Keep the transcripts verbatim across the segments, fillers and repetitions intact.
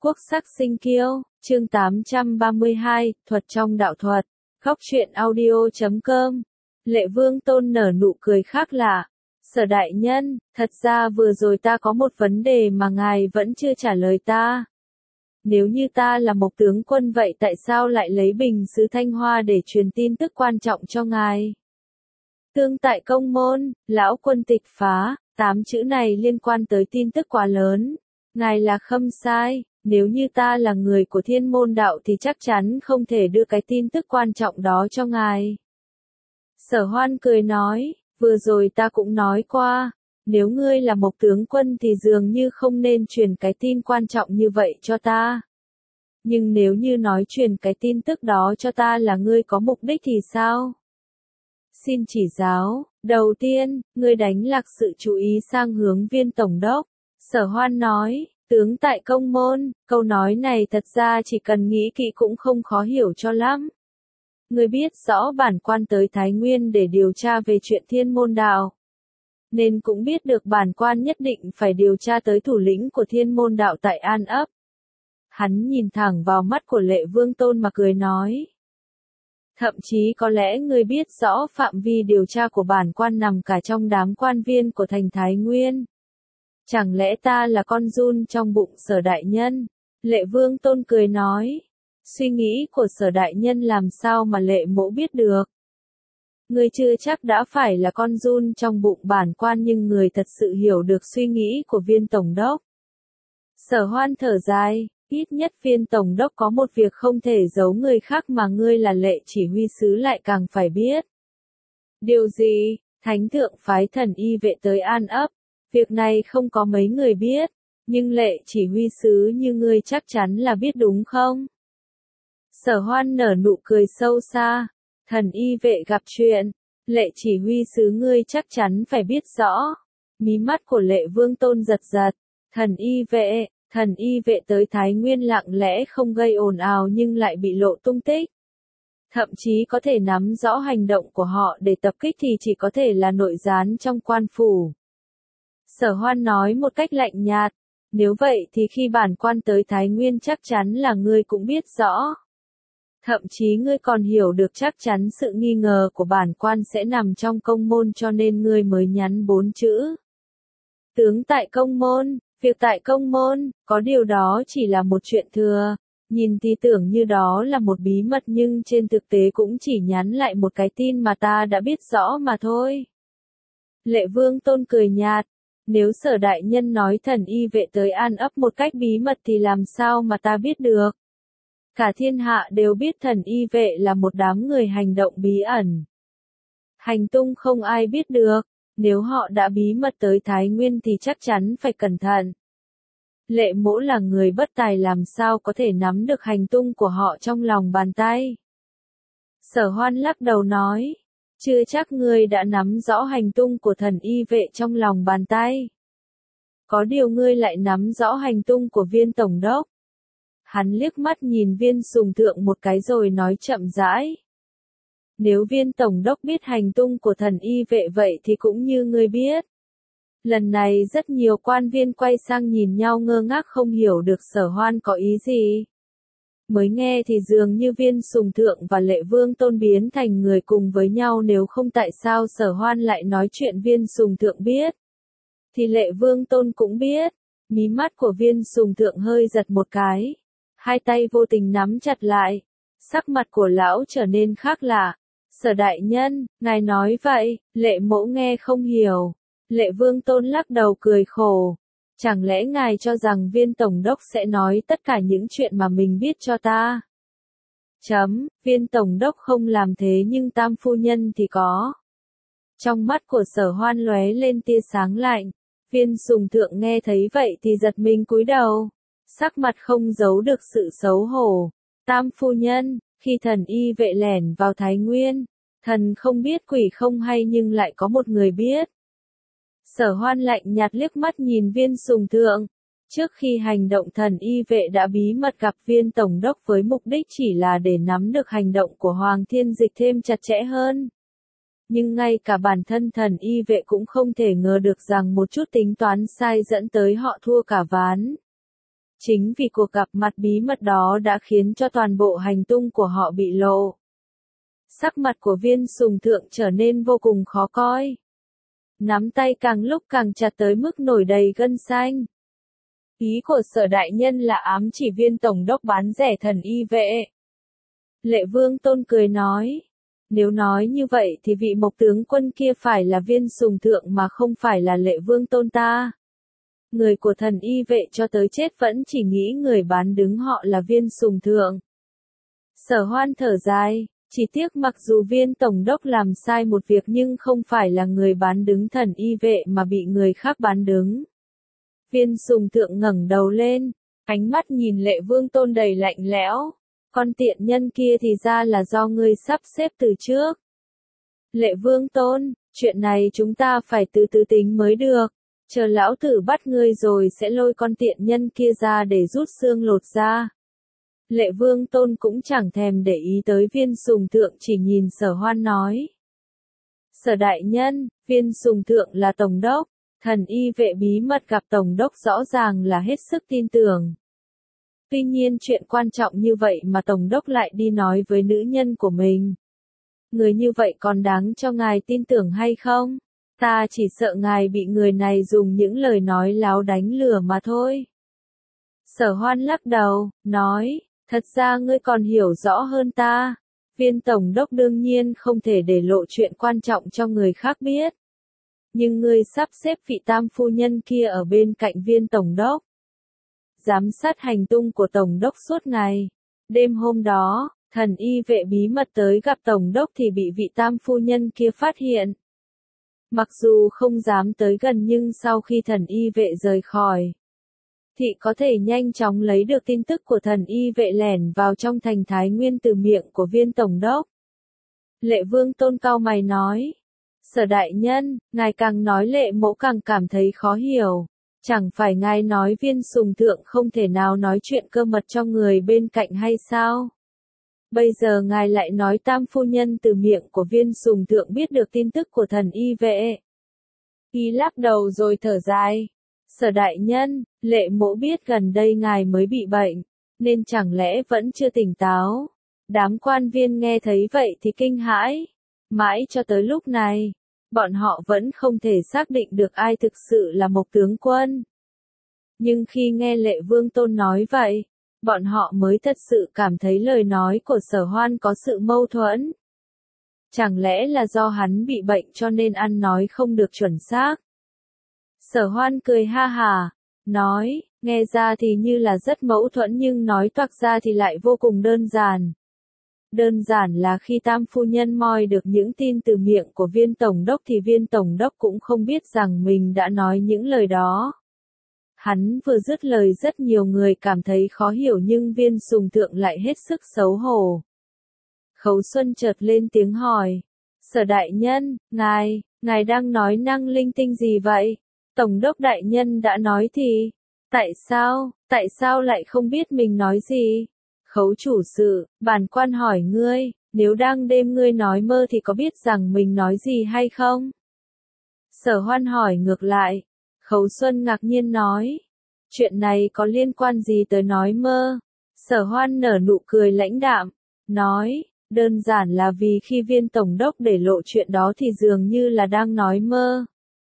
Quốc sắc sinh kiêu, chương tám trăm ba mươi hai, thuật trong đạo thuật, góc truyện audio chấm com. Lệ Vương Tôn nở nụ cười khác lạ. Sở đại nhân, thật ra vừa rồi ta có một vấn đề mà ngài vẫn chưa trả lời ta. Nếu như ta là một tướng quân vậy tại sao lại lấy bình sứ Thanh Hoa để truyền tin tức quan trọng cho ngài? Tương tại công môn, lão quân tịch phá, tám chữ này liên quan tới tin tức quá lớn. Ngài là khâm sai, nếu như ta là người của thiên môn đạo thì chắc chắn không thể đưa cái tin tức quan trọng đó cho ngài. Sở Hoan cười nói, vừa rồi ta cũng nói qua, nếu ngươi là một tướng quân thì dường như không nên truyền cái tin quan trọng như vậy cho ta. Nhưng nếu như nói truyền cái tin tức đó cho ta là ngươi có mục đích thì sao? Xin chỉ giáo, đầu tiên, ngươi đánh lạc sự chú ý sang hướng Viên tổng đốc. Sở Hoan nói, tướng tại công môn, câu nói này thật ra chỉ cần nghĩ kỹ cũng không khó hiểu cho lắm. Ngươi biết rõ bản quan tới Thái Nguyên để điều tra về chuyện thiên môn đạo. Nên cũng biết được bản quan nhất định phải điều tra tới thủ lĩnh của thiên môn đạo tại An Ấp. Hắn nhìn thẳng vào mắt của Lệ Vương Tôn mà cười nói. Thậm chí có lẽ ngươi biết rõ phạm vi điều tra của bản quan nằm cả trong đám quan viên của thành Thái Nguyên. Chẳng lẽ ta là con giun trong bụng Sở đại nhân? Lệ Vương Tôn cười nói. Suy nghĩ của Sở đại nhân làm sao mà Lệ mỗ biết được? Ngươi chưa chắc đã phải là con giun trong bụng bản quan nhưng người thật sự hiểu được suy nghĩ của Viên tổng đốc. Sở Hoan thở dài, ít nhất Viên tổng đốc có một việc không thể giấu người khác mà ngươi là Lệ chỉ huy sứ lại càng phải biết. Điều gì? Thánh thượng phái thần y vệ tới An Ấp. Việc này không có mấy người biết, nhưng Lệ chỉ huy sứ như ngươi chắc chắn là biết đúng không? Sở Hoan nở nụ cười sâu xa, thần y vệ gặp chuyện, Lệ chỉ huy sứ ngươi chắc chắn phải biết rõ. Mí mắt của Lệ Vương Tôn giật giật, thần y vệ, thần y vệ tới Thái Nguyên lặng lẽ không gây ồn ào nhưng lại bị lộ tung tích. Thậm chí có thể nắm rõ hành động của họ để tập kích thì chỉ có thể là nội gián trong quan phủ. Sở Hoan nói một cách lạnh nhạt, nếu vậy thì khi bản quan tới Thái Nguyên chắc chắn là ngươi cũng biết rõ. Thậm chí ngươi còn hiểu được chắc chắn sự nghi ngờ của bản quan sẽ nằm trong công môn cho nên ngươi mới nhắn bốn chữ. Tướng tại công môn, việc tại công môn, có điều đó chỉ là một chuyện thừa, nhìn thì tưởng như đó là một bí mật nhưng trên thực tế cũng chỉ nhắn lại một cái tin mà ta đã biết rõ mà thôi. Lệ Vương Tôn cười nhạt. Nếu Sở đại nhân nói thần y vệ tới An Ấp một cách bí mật thì làm sao mà ta biết được? Cả thiên hạ đều biết thần y vệ là một đám người hành động bí ẩn. Hành tung không ai biết được, nếu họ đã bí mật tới Thái Nguyên thì chắc chắn phải cẩn thận. Lệ mỗ là người bất tài làm sao có thể nắm được hành tung của họ trong lòng bàn tay. Sở Hoan lắc đầu nói. Chưa chắc ngươi đã nắm rõ hành tung của thần y vệ trong lòng bàn tay. Có điều ngươi lại nắm rõ hành tung của Viên tổng đốc. Hắn liếc mắt nhìn Viên Sùng Thượng một cái rồi nói chậm rãi. Nếu Viên tổng đốc biết hành tung của thần y vệ vậy thì cũng như ngươi biết. Lần này rất nhiều quan viên quay sang nhìn nhau ngơ ngác không hiểu được Sở Hoan có ý gì. Mới nghe thì dường như Viên Sùng Thượng và Lệ Vương Tôn biến thành người cùng với nhau nếu không tại sao Sở Hoan lại nói chuyện Viên Sùng Thượng biết. Thì Lệ Vương Tôn cũng biết, mí mắt của Viên Sùng Thượng hơi giật một cái. Hai tay vô tình nắm chặt lại, sắc mặt của lão trở nên khác lạ. Sở đại nhân, ngài nói vậy, Lệ mỗ nghe không hiểu. Lệ Vương Tôn lắc đầu cười khổ. Chẳng lẽ ngài cho rằng Viên tổng đốc sẽ nói tất cả những chuyện mà mình biết cho ta? Chấm, Viên tổng đốc không làm thế nhưng Tam phu nhân thì có. Trong mắt của Sở Hoan lóe lên tia sáng lạnh. Viên Sùng Thượng nghe thấy vậy thì giật mình cúi đầu. Sắc mặt không giấu được sự xấu hổ. Tam phu nhân, khi thần y vệ lẻn vào Thái Nguyên, thần không biết quỷ không hay nhưng lại có một người biết. Sở Hoan lạnh nhạt liếc mắt nhìn Viên Sùng Thượng. Trước khi hành động thần y vệ đã bí mật gặp Viên tổng đốc với mục đích chỉ là để nắm được hành động của Hoàng Thiên Dịch thêm chặt chẽ hơn. Nhưng ngay cả bản thân thần y vệ cũng không thể ngờ được rằng một chút tính toán sai dẫn tới họ thua cả ván. Chính vì cuộc gặp mặt bí mật đó đã khiến cho toàn bộ hành tung của họ bị lộ. Sắc mặt của Viên Sùng Thượng trở nên vô cùng khó coi. Nắm tay càng lúc càng chặt tới mức nổi đầy gân xanh. Ý của Sở đại nhân là ám chỉ Viên tổng đốc bán rẻ thần y vệ. Lệ Vương Tôn cười nói. Nếu nói như vậy thì vị Mộc tướng quân kia phải là Viên Sùng Thượng mà không phải là Lệ Vương Tôn ta. Người của thần y vệ cho tới chết vẫn chỉ nghĩ người bán đứng họ là Viên Sùng Thượng. Sở Hoan thở dài, chỉ tiếc mặc dù Viên tổng đốc làm sai một việc nhưng không phải là người bán đứng thần y vệ mà bị người khác bán đứng. Viên Sùng Thượng ngẩng đầu lên, ánh mắt nhìn Lệ Vương Tôn đầy lạnh lẽo. Con tiện nhân kia thì ra là do ngươi sắp xếp từ trước. Lệ Vương Tôn, chuyện này chúng ta phải từ từ tính mới được. Chờ lão tử bắt ngươi rồi sẽ lôi con tiện nhân kia ra để rút xương lột ra. Lệ Vương Tôn cũng chẳng thèm để ý tới Viên Sùng Thượng, chỉ nhìn Sở Hoan nói. Sở đại nhân, Viên Sùng Thượng là tổng đốc, thần y vệ bí mật gặp tổng đốc rõ ràng là hết sức tin tưởng. Tuy nhiên chuyện quan trọng như vậy mà tổng đốc lại đi nói với nữ nhân của mình. Người như vậy còn đáng cho ngài tin tưởng hay không? Ta chỉ sợ ngài bị người này dùng những lời nói láo đánh lừa mà thôi. Sở Hoan lắc đầu, nói, thật ra ngươi còn hiểu rõ hơn ta. Viên tổng đốc đương nhiên không thể để lộ chuyện quan trọng cho người khác biết. Nhưng ngươi sắp xếp vị tam phu nhân kia ở bên cạnh viên tổng đốc. Giám sát hành tung của tổng đốc suốt ngày. Đêm hôm đó, thần y vệ bí mật tới gặp tổng đốc thì bị vị tam phu nhân kia phát hiện. Mặc dù không dám tới gần nhưng sau khi thần y vệ rời khỏi, thì có thể nhanh chóng lấy được tin tức của thần y vệ lẻn vào trong thành Thái Nguyên từ miệng của viên tổng đốc. Lệ Vương Tôn cau mày nói, Sở đại nhân, ngài càng nói Lệ mỗ càng cảm thấy khó hiểu. Chẳng phải ngài nói Viên Sùng Thượng không thể nào nói chuyện cơ mật cho người bên cạnh hay sao? Bây giờ ngài lại nói tam phu nhân từ miệng của Viên Sùng Thượng biết được tin tức của thần y vệ. Y lắc đầu rồi thở dài. Sở đại nhân, Lệ mỗ biết gần đây ngài mới bị bệnh, nên chẳng lẽ vẫn chưa tỉnh táo. Đám quan viên nghe thấy vậy thì kinh hãi. Mãi cho tới lúc này, bọn họ vẫn không thể xác định được ai thực sự là Mộc tướng quân. Nhưng khi nghe Lệ Vương Tôn nói vậy, bọn họ mới thật sự cảm thấy lời nói của Sở Hoan có sự mâu thuẫn. Chẳng lẽ là do hắn bị bệnh cho nên ăn nói không được chuẩn xác? Sở Hoan cười ha hà, nói, nghe ra thì như là rất mâu thuẫn nhưng nói toạc ra thì lại vô cùng đơn giản. Đơn giản là khi tam phu nhân moi được những tin từ miệng của viên tổng đốc thì viên tổng đốc cũng không biết rằng mình đã nói những lời đó. Hắn vừa dứt lời rất nhiều người cảm thấy khó hiểu nhưng Viên Sùng Thượng lại hết sức xấu hổ. Khấu Xuân chợt lên tiếng hỏi, Sở đại nhân, ngài, ngài đang nói năng linh tinh gì vậy? Tổng đốc đại nhân đã nói thì, tại sao, tại sao lại không biết mình nói gì? Khấu chủ sự, bản quan hỏi ngươi, nếu đang đêm ngươi nói mơ thì có biết rằng mình nói gì hay không? Sở Hoan hỏi ngược lại. Khấu Xuân ngạc nhiên nói, chuyện này có liên quan gì tới nói mơ? Sở Hoan nở nụ cười lãnh đạm, nói, đơn giản là vì khi viên tổng đốc để lộ chuyện đó thì dường như là đang nói mơ.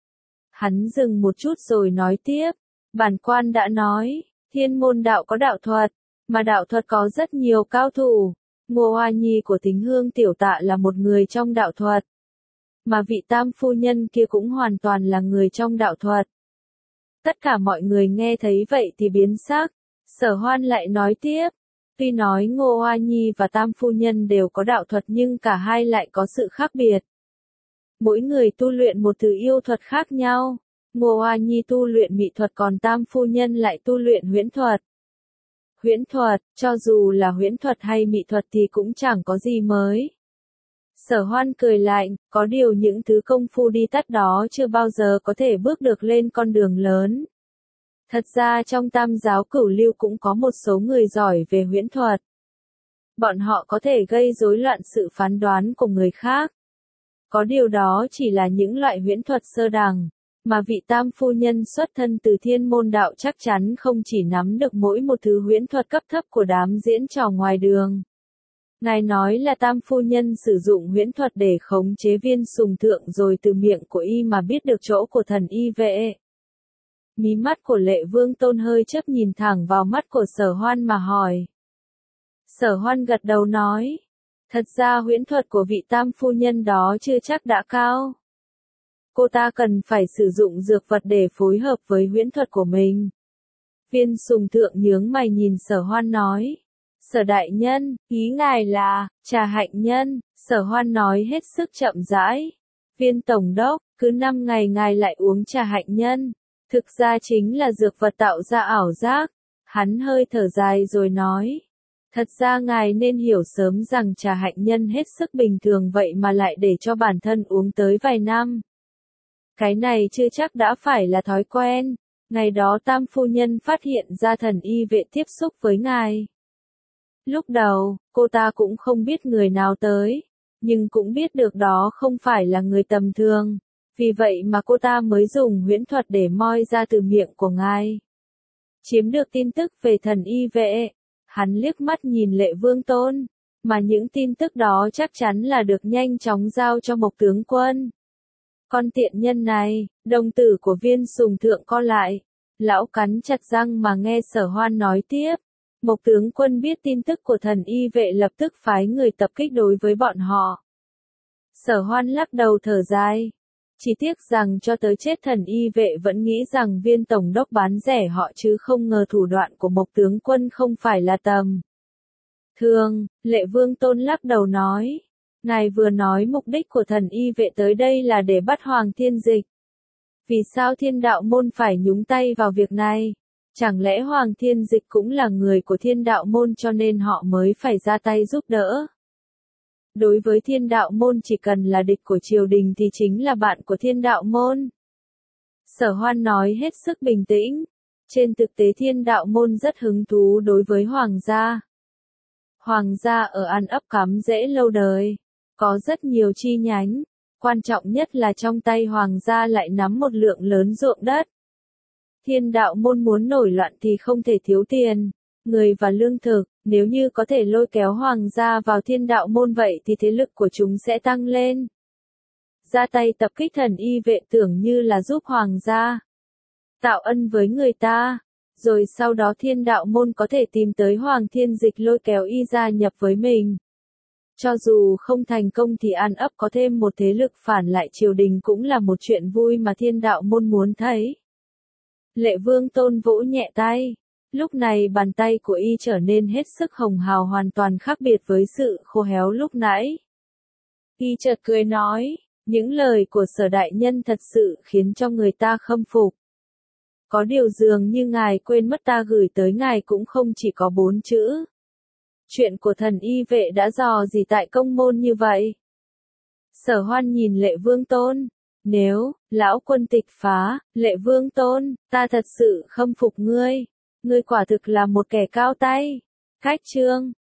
Hắn dừng một chút rồi nói tiếp, bản quan đã nói, thiên môn đạo có đạo thuật, mà đạo thuật có rất nhiều cao thủ. Ngô Hoa Nhi của Tính Hương tiểu tạ là một người trong đạo thuật. Mà vị tam phu nhân kia cũng hoàn toàn là người trong đạo thuật. Tất cả mọi người nghe thấy vậy thì biến sắc. Sở Hoan lại nói tiếp. Tuy nói Ngô Hoa Nhi và tam phu nhân đều có đạo thuật nhưng cả hai lại có sự khác biệt. Mỗi người tu luyện một thứ yêu thuật khác nhau. Ngô Hoa Nhi tu luyện mị thuật còn tam phu nhân lại tu luyện huyễn thuật. Huyễn thuật, cho dù là huyễn thuật hay mị thuật thì cũng chẳng có gì mới. Sở Hoan cười lạnh, có điều những thứ công phu đi tắt đó chưa bao giờ có thể bước được lên con đường lớn. Thật ra trong tam giáo cửu lưu cũng có một số người giỏi về huyễn thuật. Bọn họ có thể gây rối loạn sự phán đoán của người khác. Có điều đó chỉ là những loại huyễn thuật sơ đẳng. Mà vị tam phu nhân xuất thân từ thiên môn đạo chắc chắn không chỉ nắm được mỗi một thứ huyễn thuật cấp thấp của đám diễn trò ngoài đường. Ngài nói là tam phu nhân sử dụng huyễn thuật để khống chế Viên Sùng Thượng rồi từ miệng của y mà biết được chỗ của thần y vệ. Mí mắt của Lệ Vương Tôn hơi chớp nhìn thẳng vào mắt của Sở Hoan mà hỏi. Sở Hoan gật đầu nói. Thật ra huyễn thuật của vị tam phu nhân đó chưa chắc đã cao. Cô ta cần phải sử dụng dược vật để phối hợp với huyễn thuật của mình. Viên Sùng Thượng nhướng mày nhìn Sở Hoan nói. Sở đại nhân, ý ngài là, trà hạnh nhân, Sở Hoan nói hết sức chậm rãi. Viên tổng đốc, cứ năm ngày ngài lại uống trà hạnh nhân. Thực ra chính là dược vật tạo ra ảo giác. Hắn hơi thở dài rồi nói. Thật ra ngài nên hiểu sớm rằng trà hạnh nhân hết sức bình thường vậy mà lại để cho bản thân uống tới vài năm. Cái này chưa chắc đã phải là thói quen. Ngày đó tam phu nhân phát hiện ra thần y vệ tiếp xúc với ngài. Lúc đầu, cô ta cũng không biết người nào tới, nhưng cũng biết được đó không phải là người tầm thường. Vì vậy mà cô ta mới dùng huyễn thuật để moi ra từ miệng của ngài. Chiếm được tin tức về thần y vệ, hắn liếc mắt nhìn Lệ Vương Tôn, mà những tin tức đó chắc chắn là được nhanh chóng giao cho Mộc tướng quân. Con tiện nhân này, đồng tử của Viên Sùng Thượng co lại, lão cắn chặt răng mà nghe Sở Hoan nói tiếp. Mộc tướng quân biết tin tức của thần y vệ lập tức phái người tập kích đối với bọn họ. Sở Hoan lắc đầu thở dài. Chỉ tiếc rằng cho tới chết thần y vệ vẫn nghĩ rằng Viên tổng đốc bán rẻ họ chứ không ngờ thủ đoạn của Mộc tướng quân không phải là tầm thường. Lệ Vương Tôn lắc đầu nói. Ngài vừa nói mục đích của thần y vệ tới đây là để bắt Hoàng Thiên Dịch. Vì sao Thiên Đạo Môn phải nhúng tay vào việc này? Chẳng lẽ Hoàng Thiên Dịch cũng là người của Thiên Đạo Môn cho nên họ mới phải ra tay giúp đỡ? Đối với Thiên Đạo Môn chỉ cần là địch của triều đình thì chính là bạn của Thiên Đạo Môn. Sở Hoan nói hết sức bình tĩnh. Trên thực tế Thiên Đạo Môn rất hứng thú đối với Hoàng gia. Hoàng gia ở An Ấp cắm rễ lâu đời. Có rất nhiều chi nhánh. Quan trọng nhất là trong tay Hoàng gia lại nắm một lượng lớn ruộng đất. Thiên Đạo Môn muốn nổi loạn thì không thể thiếu tiền, người và lương thực. Nếu như có thể lôi kéo Hoàng gia vào Thiên Đạo Môn vậy thì thế lực của chúng sẽ tăng lên. Ra tay tập kích thần y vệ tưởng như là giúp Hoàng gia tạo ân với người ta. Rồi sau đó Thiên Đạo Môn có thể tìm tới Hoàng Thiên Dịch lôi kéo y gia nhập với mình. Cho dù không thành công thì An Ấp có thêm một thế lực phản lại triều đình cũng là một chuyện vui mà Thiên Đạo Môn muốn thấy. Lệ Vương Tôn vỗ nhẹ tay. Lúc này bàn tay của y trở nên hết sức hồng hào hoàn toàn khác biệt với sự khô héo lúc nãy. Y chợt cười nói, những lời của Sở đại nhân thật sự khiến cho người ta khâm phục. Có điều dường như ngài quên mất ta gửi tới ngài cũng không chỉ có bốn chữ. Chuyện của thần y vệ đã dò gì tại công môn như vậy? Sở Hoan nhìn Lệ Vương Tôn. Nếu, lão quân tịch phá, Lệ Vương Tôn, ta thật sự khâm phục ngươi. Ngươi quả thực là một kẻ cao tay. Khách chương.